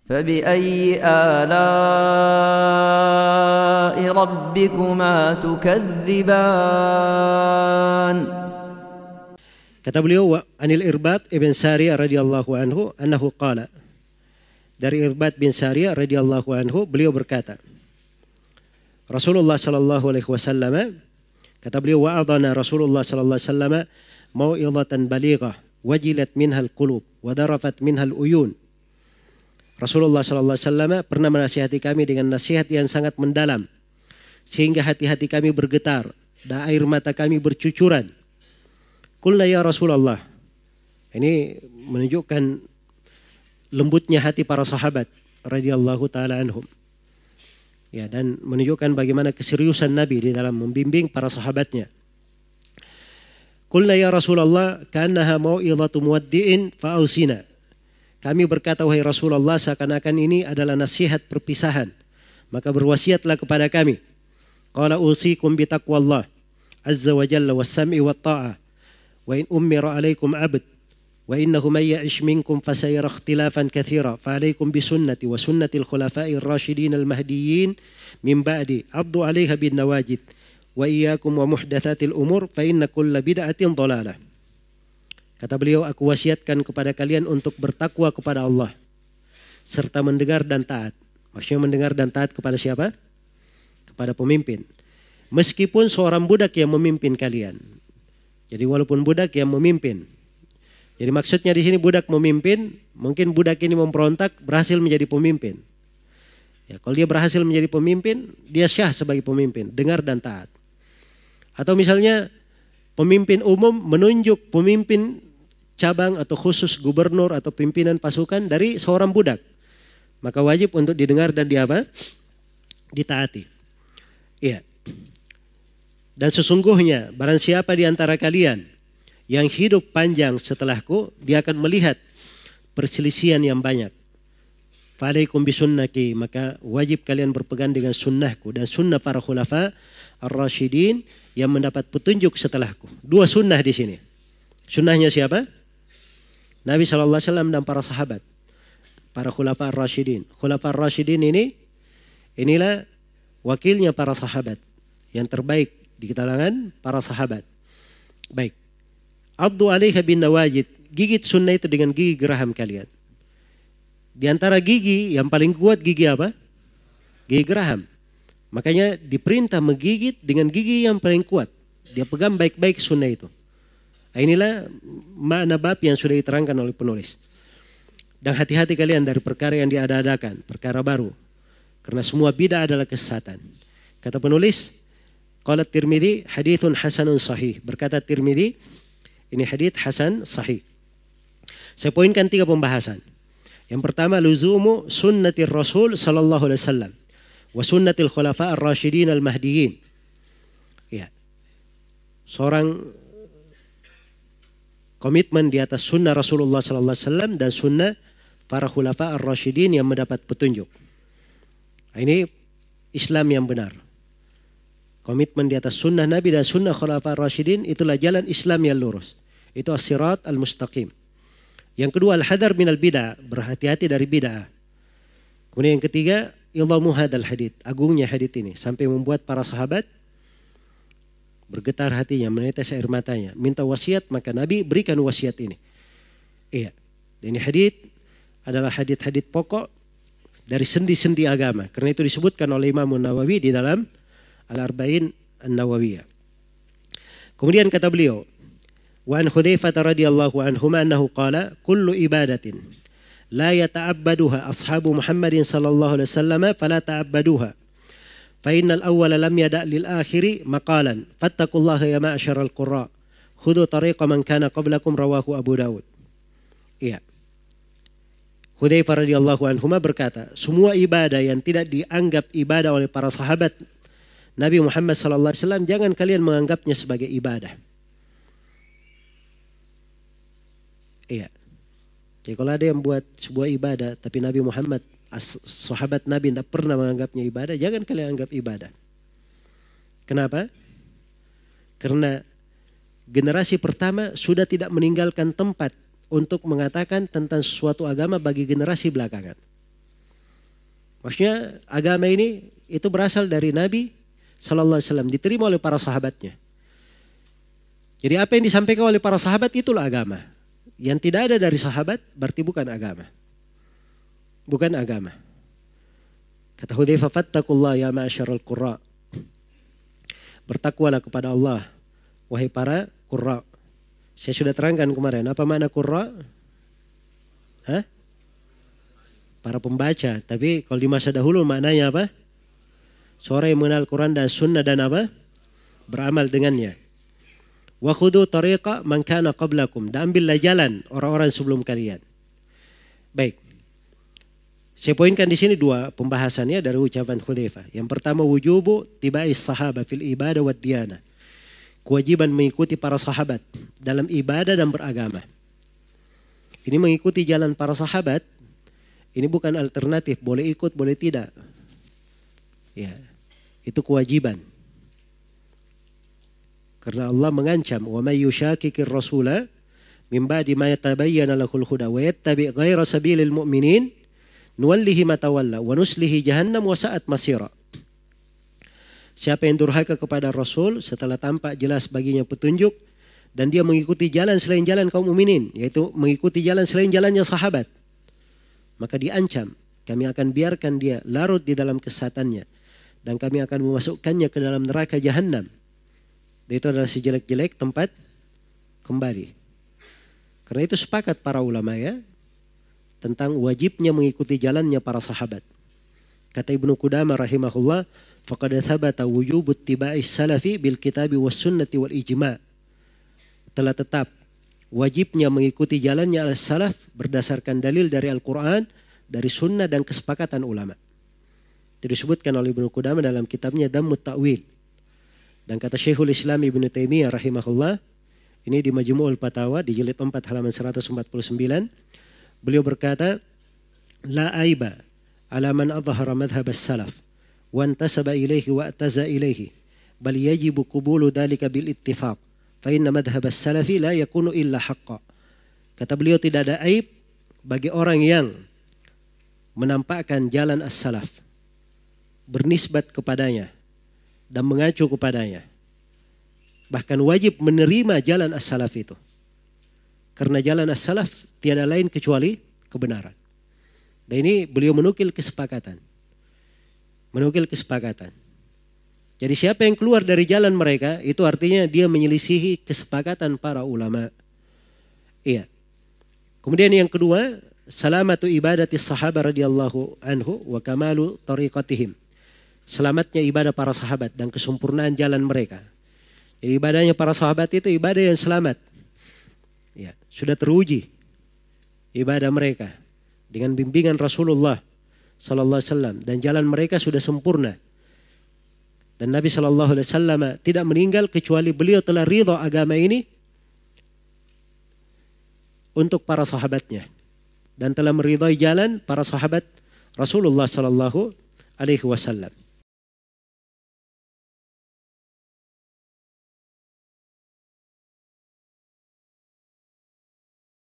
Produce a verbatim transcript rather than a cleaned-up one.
فبأي آلاء ربكما تكذبان. Kata beliau, wa anil Irbad ibn Sariyah radhiyallahu anhu annahu qala. Dari Irbad bin Sariyah radhiyallahu anhu beliau berkata, Rasulullah sallallahu alaihi wasallam, kata beliau, wa'adana Rasulullah sallallahu alaihi wasallam mau'izatan balighah wajilat minhal qulub wa darafat minhal uyun. Rasulullah sallallahu alaihi wasallam pernah menasihati kami dengan nasihat yang sangat mendalam sehingga hati-hati kami bergetar dan air mata kami bercucuran. Qulna ya Rasulullah. Ini menunjukkan lembutnya hati para sahabat radhiyallahu taala anhum. Ya, dan menunjukkan bagaimana keseriusan Nabi di dalam membimbing para sahabatnya. Qulna ya Rasulullah kannaha mau'izatu muwaddi'in fa'ausina. Kami berkata, wahai Rasulullah, seakan-akan ini adalah nasihat perpisahan, maka berwasiatlah kepada kami. Qala usikum bitaqwallah azza wa jalla was-sam'i wat-ta'ah wa in ummira alaikum abd wa innahu may ya'ish minkum fasayara ikhtilafan katsira fa alaikum bi sunnati wa sunnatil khulafa'ir rasyidin al-mahdiyyin min ba'di addu 'alaiha bin nawajid wa iyyakum wa muhdatsatil umur fa inna kulla bid'atin dhalalah. Kata beliau, aku wasiatkan kepada kalian untuk bertakwa kepada Allah serta mendengar dan taat. Maksudnya mendengar dan taat kepada siapa? Kepada pemimpin. Meskipun seorang budak yang memimpin kalian. Jadi walaupun budak yang memimpin. Jadi maksudnya di sini budak memimpin, mungkin budak ini memberontak berhasil menjadi pemimpin. Ya, kalau dia berhasil menjadi pemimpin, dia syah sebagai pemimpin, dengar dan taat. Atau misalnya pemimpin umum menunjuk pemimpin cabang atau khusus gubernur atau pimpinan pasukan dari seorang budak. Maka wajib untuk didengar dan di apa? Ditaati. Iya. Dan sesungguhnya barang siapa di antara kalian yang hidup panjang setelahku, dia akan melihat perselisihan yang banyak. Fa'alaikum bisunnati, maka wajib kalian berpegang dengan sunnahku dan sunnah para khulafa ar-rasyidin yang mendapat petunjuk setelahku. Dua sunnah di sini. Sunnahnya siapa? Nabi shallallahu alaihi wasallam dan para sahabat. Para khulafa ar-rasyidin. Khulafa ar-rasyidin ini, inilah wakilnya para sahabat yang terbaik di kalangan para sahabat. Baik. Addu 'alaiha bin nawajid. Gigit sunnah itu dengan gigi geraham kalian. Di antara gigi yang paling kuat gigi apa? Gigi geraham. Makanya diperintah menggigit dengan gigi yang paling kuat. Dia pegang baik-baik sunnah itu. Inilah makna bab yang sudah diterangkan oleh penulis. Dan hati-hati kalian dari perkara yang diada-adakan, perkara baru. Karena semua bid'ah adalah kesesatan. Kata penulis, qala Tirmidzi haditsun hasanun sahih. Berkata Tirmidzi, ini hadits hasan sahih. Saya poinkan tiga pembahasan. Yang pertama, luzumu sunnatir Rasul sallallahu alaihi wasallam wa sunnatil khulafa ar-rasyidin al-mahdiyyin. Ya. Seorang komitmen di atas sunnah Rasulullah sallallahu alaihi wasallam dan sunnah para khulafa ar-rasyidin yang mendapat petunjuk. Ini Islam yang benar. Komitmen di atas sunnah Nabi dan sunnah khulafa ar-rasyidin, itulah jalan Islam yang lurus. Itu as-sirat al-mustaqim. Yang kedua, al-hadar minal bid'ah, berhati-hati dari bid'ah. Kemudian yang ketiga, idhamu hadal hadith, agungnya hadith ini sampai membuat para sahabat bergetar hatinya, menetes air matanya, minta wasiat, maka Nabi berikan wasiat ini. Iya. Ini hadith adalah hadith-hadith pokok dari sendi-sendi agama. Karena itu disebutkan oleh Imam Nawawi di dalam Al-Arba'in An-Nawawiyah. Kemudian kata beliau, wa an Hudzaifah radhiyallahu anhu annahu qala kullu ibadatin la yata'abbaduha ashabu Muhammadin sallallahu alaihi wasallam fala ta'abbaduha fa innal awwala lam yada' lil akhiri maqalan fattaqullaha ya ma'syaral qurra khudhu tariqa man kana qablakum rawahu Abu Daud. Iya. Hudzaifah radhiyallahu anhu berkata, semua ibadah yang tidak dianggap ibadah oleh para sahabat Nabi Muhammad sallallahu alaihi wasallam, jangan kalian menganggapnya sebagai ibadah. Iya. Jadi kalau ada yang buat sebuah ibadah tapi Nabi Muhammad, sahabat Nabi tidak pernah menganggapnya ibadah, jangan kalian anggap ibadah. Kenapa? Karena generasi pertama sudah tidak meninggalkan tempat untuk mengatakan tentang suatu agama bagi generasi belakangan. Maksudnya agama ini itu berasal dari Nabi Sallallahu Alaihi Wasallam, diterima oleh para sahabatnya. Jadi apa yang disampaikan oleh para sahabat itulah agama. Yang tidak ada dari sahabat berarti bukan agama. Bukan agama. Kata Hudzaifah, fattaqullah ya ma'asyaral qurra. Bertakwalah kepada Allah, wahai para qurra. Saya sudah terangkan kemarin, apa makna qurra? Hah? Para pembaca. Tapi kalau di masa dahulu maknanya apa? Seorang yang mengenal Quran dan Sunnah dan apa? Beramal dengannya. Wa khudhu tariqa man kana qablakum. Dan ambillah jalan orang-orang sebelum kalian. Baik. Saya poinkan di sini dua pembahasannya dari ucapan Hudzaifah. Yang pertama, wujubu tibai sahaba fil ibadah wa diyana. Kewajiban mengikuti para sahabat dalam ibadah dan beragama. Ini mengikuti jalan para sahabat. Ini bukan alternatif, boleh ikut, boleh tidak. Ya, itu kewajiban. Karena Allah mengancam, "Wa may yushaqiqir rasula min ba'di ma yatabayyana lahul huda wa yattabi' ghayra sabilil mu'minin nuwallihi ma tawalla wa nuslihi jahannam wa sa'at masira." Siapa yang durhaka kepada Rasul setelah tampak jelas baginya petunjuk dan dia mengikuti jalan selain jalan kaum mukminin, yaitu mengikuti jalan selain jalannya sahabat, maka diancam, kami akan biarkan dia larut di dalam kesesatannya dan kami akan memasukkannya ke dalam neraka jahanam. Itu adalah sejelek-jelek tempat kembali. Karena itu sepakat para ulama ya tentang wajibnya mengikuti jalannya para sahabat. Kata Ibnu Qudamah rahimahullah, faqad thabata wujubu ittiba'i salafi bil kitabi was sunnati wal ijma'. Telah tetap wajibnya mengikuti jalannya al-salaf berdasarkan dalil dari Al-Quran, dari sunnah dan kesepakatan ulama. Itu disebutkan oleh Ibnu Qudamah dalam kitabnya Dhammut Ta'wil. Dan kata Syekhul Islam Ibnu Taimiyah rahimahullah, ini di Majmu'ul Fatawa di jilid empat halaman seratus empat puluh sembilan, beliau berkata, la aiba ala man adhara madhhab as-salaf wa antasaba ilaihi wa ataza ilaihi bal yajibu qubulu dhalika bil ittifaq. Fa inna madhhab as-salafi la yakunu illa haqqa. Kata beliau, tidak ada aib bagi orang yang menampakkan jalan as-salaf, bernisbat kepadanya dan mengacu kepadanya. Bahkan wajib menerima jalan as-salaf itu. Karena jalan as-salaf tiada lain kecuali kebenaran. Dan ini beliau menukil kesepakatan. Menukil kesepakatan. Jadi siapa yang keluar dari jalan mereka, itu artinya dia menyelisihi kesepakatan para ulama. Iya. Kemudian yang kedua, salamatu ibadati sahabat radhiyallahu anhu wa kamalu tariqatihim. Selamatnya ibadah para sahabat dan kesempurnaan jalan mereka. Jadi ibadahnya para sahabat itu ibadah yang selamat. Ya, sudah teruji ibadah mereka dengan bimbingan Rasulullah sallallahu alaihi wasallam dan jalan mereka sudah sempurna. Dan Nabi sallallahu alaihi wasallam tidak meninggal kecuali beliau telah ridha agama ini untuk para sahabatnya dan telah meridhai jalan para sahabat Rasulullah sallallahu alaihi wasallam.